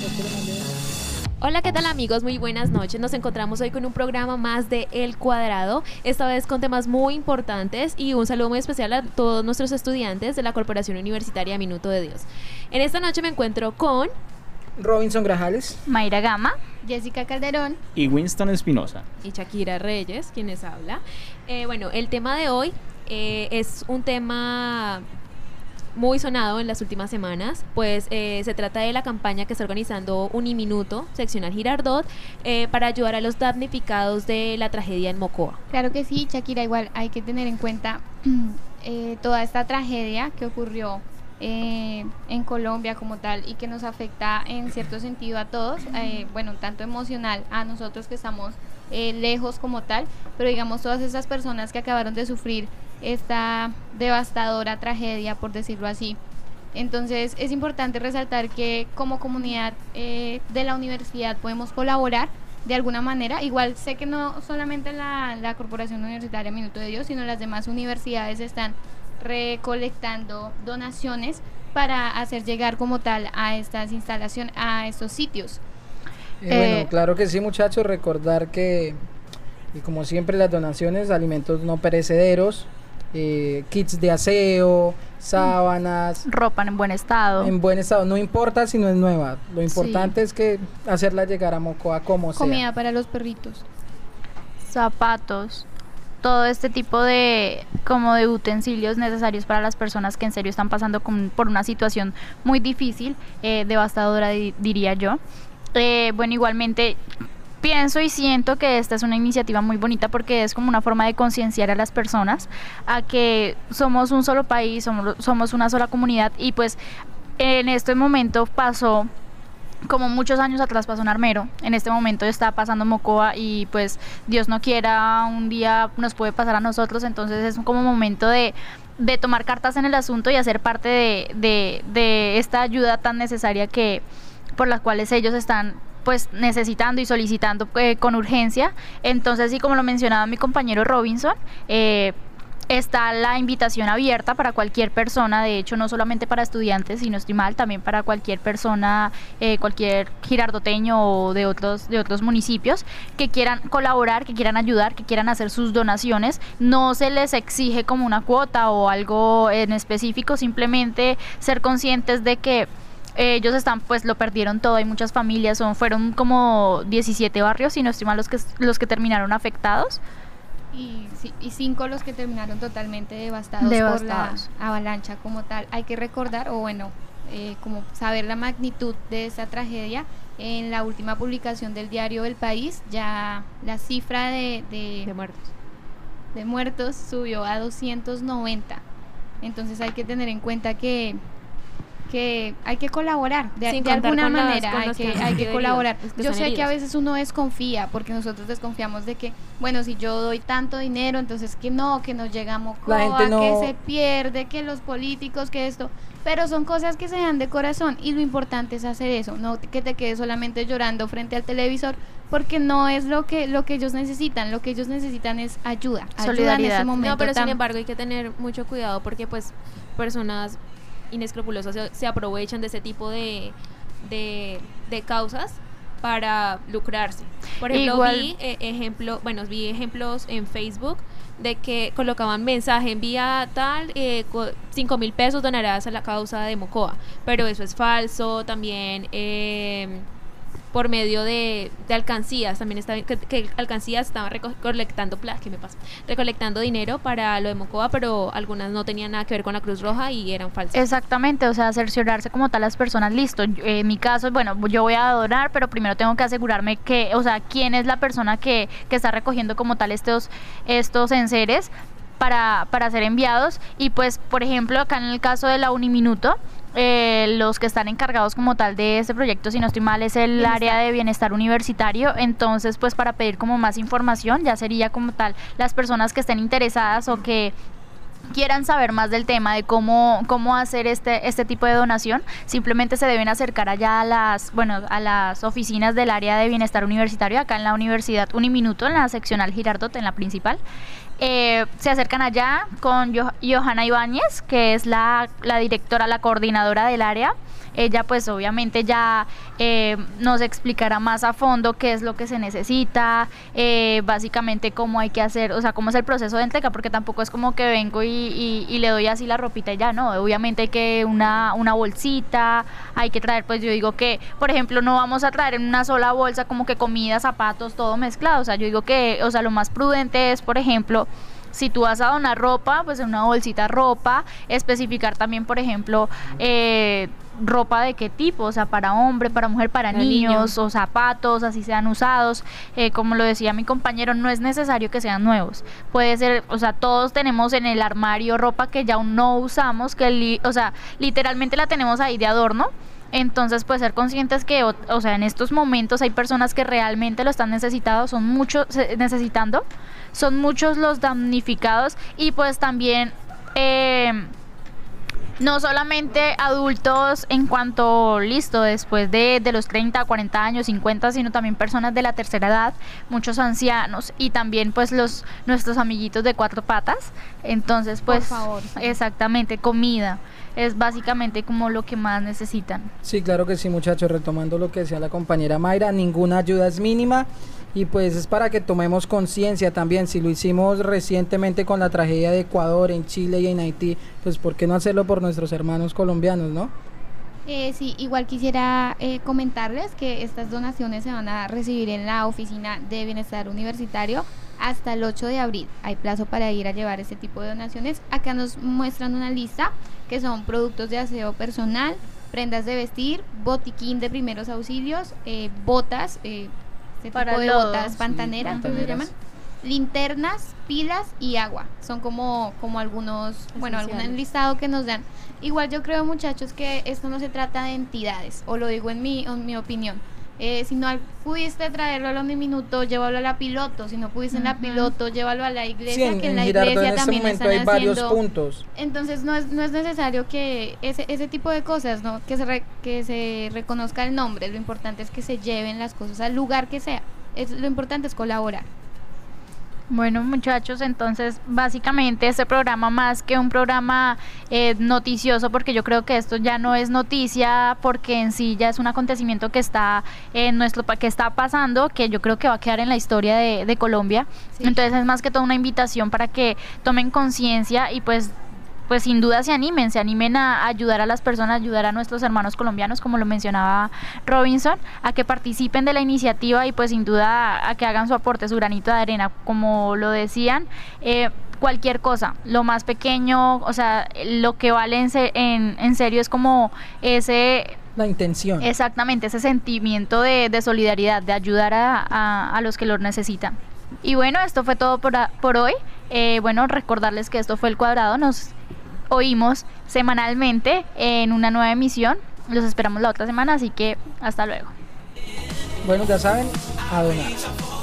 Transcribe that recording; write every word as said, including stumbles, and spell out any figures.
Hola, ¿qué tal amigos? Muy buenas noches. Nos encontramos hoy con un programa más de El Cuadrado, esta vez con temas muy importantes y un saludo muy especial a todos nuestros estudiantes de la Corporación Universitaria Minuto de Dios. En esta noche me encuentro con Robinson Grajales, Mayra Gama, Jessica Calderón y Winston Espinosa y Shakira Reyes, quienes habla. Eh, bueno, el tema de hoy eh, es un tema muy sonado en las últimas semanas, pues eh, se trata de la campaña que está organizando Uniminuto, seccional Girardot, eh, para ayudar a los damnificados de la tragedia en Mocoa. Claro que sí, Shakira, igual hay que tener en cuenta eh, toda esta tragedia que ocurrió eh, en Colombia como tal y que nos afecta en cierto sentido a todos, eh, bueno, tanto emocional a nosotros que estamos eh, lejos como tal, pero digamos todas esas personas que acabaron de sufrir esta devastadora tragedia, por decirlo así. Entonces es importante resaltar que como comunidad eh, de la universidad podemos colaborar de alguna manera. Igual sé que no solamente la, la Corporación Universitaria Minuto de Dios, sino las demás universidades están recolectando donaciones para hacer llegar como tal a estas instalaciones, a estos sitios. Eh, bueno, Eh, claro que sí, muchachos, recordar que, y como siempre, las donaciones, alimentos no perecederos, eh, kits de aseo, sábanas, ropa en buen estado, en buen estado, no importa si no es nueva, lo importante es que hacerla llegar a Mocoa como sea. Comida para los perritos. zapatos, todo este tipo de como de utensilios necesarios para las personas que en serio están pasando con, por una situación muy difícil, eh, devastadora di- diría yo. Eh, bueno, igualmente pienso y siento que esta es una iniciativa muy bonita porque es como una forma de concienciar a las personas a que somos un solo país, somos, somos una sola comunidad y pues en este momento pasó, como muchos años atrás pasó en Armero, en este momento está pasando Mocoa y pues Dios no quiera un día nos puede pasar a nosotros, entonces es como momento de, de tomar cartas en el asunto y hacer parte de, de, de esta ayuda tan necesaria que por las cuales ellos están pues necesitando y solicitando eh, con urgencia. Entonces, sí, como lo mencionaba mi compañero Robinson, eh, está la invitación abierta para cualquier persona, de hecho no solamente para estudiantes, si no estoy mal, también para cualquier persona, eh, cualquier girardoteño o de otros, de otros municipios que quieran colaborar, que quieran ayudar, que quieran hacer sus donaciones. No se les exige como una cuota o algo en específico, simplemente ser conscientes de que ellos están, pues lo perdieron todo, hay muchas familias, son fueron como diecisiete barrios, si no estoy mal, los que, los que terminaron afectados. Y, sí, y cinco los que terminaron totalmente devastados, Devastados. por la avalancha como tal. Hay que recordar, o bueno, eh, como saber la magnitud de esta tragedia. En la última publicación del diario El País, ya la cifra de, de, De muertos. de muertos subió a doscientos noventa. Entonces hay que tener en cuenta que que hay que colaborar de, Sin de contar alguna con las- manera, con hay los que, que han hay que sido colaborar. heridos, los que Yo están sé que a heridos. veces uno desconfía, porque nosotros desconfiamos de que, bueno, si yo doy tanto dinero, entonces que no, que nos llega a Mocoa, La gente no- que se pierde, que los políticos, que esto, pero son cosas que se dan de corazón y lo importante es hacer eso, no que te quedes solamente llorando frente al televisor, porque no es lo que lo que ellos necesitan, lo que ellos necesitan es ayuda, ayuda en Solidaridad. ese momento. No, pero sin tan- embargo hay que tener mucho cuidado porque pues personas inescrupulosas se, se aprovechan de ese tipo de, de, de causas para lucrarse. Por ejemplo, Igual- vi eh, ejemplo, bueno, vi ejemplos en Facebook de que colocaban mensaje, envía tal, eh, co- cinco mil pesos donarás a la causa de Mocoa, pero eso es falso. También eh, por medio de, de alcancías, también está que, que alcancías estaban reco- recolectando pla- ¿qué me pasa? recolectando dinero para lo de Mocoa, pero algunas no tenían nada que ver con la Cruz Roja y eran falsas. Exactamente, o sea, cerciorarse como tal las personas, listo, yo- en mi caso, bueno, yo voy a donar, pero primero tengo que asegurarme que, o sea, quién es la persona que, que está recogiendo como tal estos, estos enseres para, para ser enviados. Y pues, por ejemplo, acá en el caso de la Uniminuto, eh, los que están encargados como tal de este proyecto, si no estoy mal, es el Bienestar. área de bienestar universitario. Entonces, pues para pedir como más información, ya sería como tal las personas que estén interesadas o que quieran saber más del tema de cómo cómo hacer este este tipo de donación, simplemente se deben acercar allá a las bueno a las oficinas del área de bienestar universitario acá en la Universidad Uniminuto, en la seccional Girardot, en la principal. Eh, se acercan allá con Jo- Johanna Ibáñez, que es la, la directora, la coordinadora del área, ella pues obviamente ya eh, nos explicará más a fondo qué es lo que se necesita, eh, básicamente cómo hay que hacer, o sea, cómo es el proceso de entrega, porque tampoco es como que vengo y, y, y le doy así la ropita y ya, no, obviamente hay que una, una bolsita, hay que traer, pues yo digo que, por ejemplo, no vamos a traer en una sola bolsa como que comida, zapatos, todo mezclado, o sea, yo digo que, o sea, lo más prudente es, por ejemplo, si tú vas a donar ropa, pues en una bolsita ropa, especificar también, por ejemplo, eh, ropa de qué tipo, o sea, para hombre, para mujer, para, para niños, niño. O zapatos, así sean usados, eh, como lo decía mi compañero, no es necesario que sean nuevos, puede ser, o sea, todos tenemos en el armario ropa que ya aún no usamos, que, li, o sea, literalmente la tenemos ahí de adorno. Entonces, pues ser conscientes que, o, o sea, en estos momentos hay personas que realmente lo están necesitando, son muchos necesitando, son muchos los damnificados y pues también eh, no solamente adultos en cuanto, listo, después de, de los treinta, cuarenta años, cincuenta, sino también personas de la tercera edad, muchos ancianos y también pues los nuestros amiguitos de cuatro patas. Entonces, pues, por favor, sí. Exactamente, comida es básicamente como lo que más necesitan. Sí, claro que sí, muchachos, retomando lo que decía la compañera Mayra, ninguna ayuda es mínima y pues es para que tomemos conciencia también, si lo hicimos recientemente con la tragedia de Ecuador, en Chile y en Haití, pues ¿por qué no hacerlo por nuestros hermanos colombianos, no? Eh, sí, igual quisiera eh, comentarles que estas donaciones se van a recibir en la Oficina de Bienestar Universitario hasta el ocho de abril. Hay plazo para ir a llevar este tipo de donaciones. Acá nos muestran una lista que son productos de aseo personal, prendas de vestir, botiquín de primeros auxilios, eh, botas, eh, este para tipo de lodo. botas pantaneras, Sí, ¿cómo se llaman? Linternas, pilas y agua. Son como, como algunos, bueno, algún enlistado que nos dan. Igual yo creo, muchachos, que esto no se trata de entidades, o lo digo en mi, en mi opinión. Eh, si no pudiste traerlo a la Uniminuto, llévalo a la Piloto. Si no pudiste uh-huh. en la Piloto, llévalo a la iglesia, sí, que en, en la iglesia en también este están hay haciendo. Varios puntos. Entonces no es no es necesario que ese ese tipo de cosas, no, que se re, que se reconozca el nombre. Lo importante es que se lleven las cosas al lugar que sea. Es, lo importante es colaborar. Bueno, muchachos, entonces básicamente este programa, más que un programa eh, noticioso, porque yo creo que esto ya no es noticia, porque en sí ya es un acontecimiento que está en nuestro que está pasando, que yo creo que va a quedar en la historia de, de Colombia. Sí. Entonces es más que todo una invitación para que tomen conciencia y pues pues sin duda se animen, se animen a ayudar a las personas, ayudar a nuestros hermanos colombianos, como lo mencionaba Robinson, a que participen de la iniciativa y pues sin duda a que hagan su aporte, su granito de arena, como lo decían, eh, cualquier cosa, lo más pequeño, o sea, lo que vale en, en, en serio es como ese... La intención. Exactamente, ese sentimiento de, de solidaridad, de ayudar a, a, a los que lo necesitan. Y bueno, esto fue todo por, a, por hoy. Eh, bueno, recordarles que esto fue El Cuadrado, nos oímos semanalmente en una nueva emisión. Los esperamos la otra semana, así que hasta luego. Bueno, ya saben, a donar.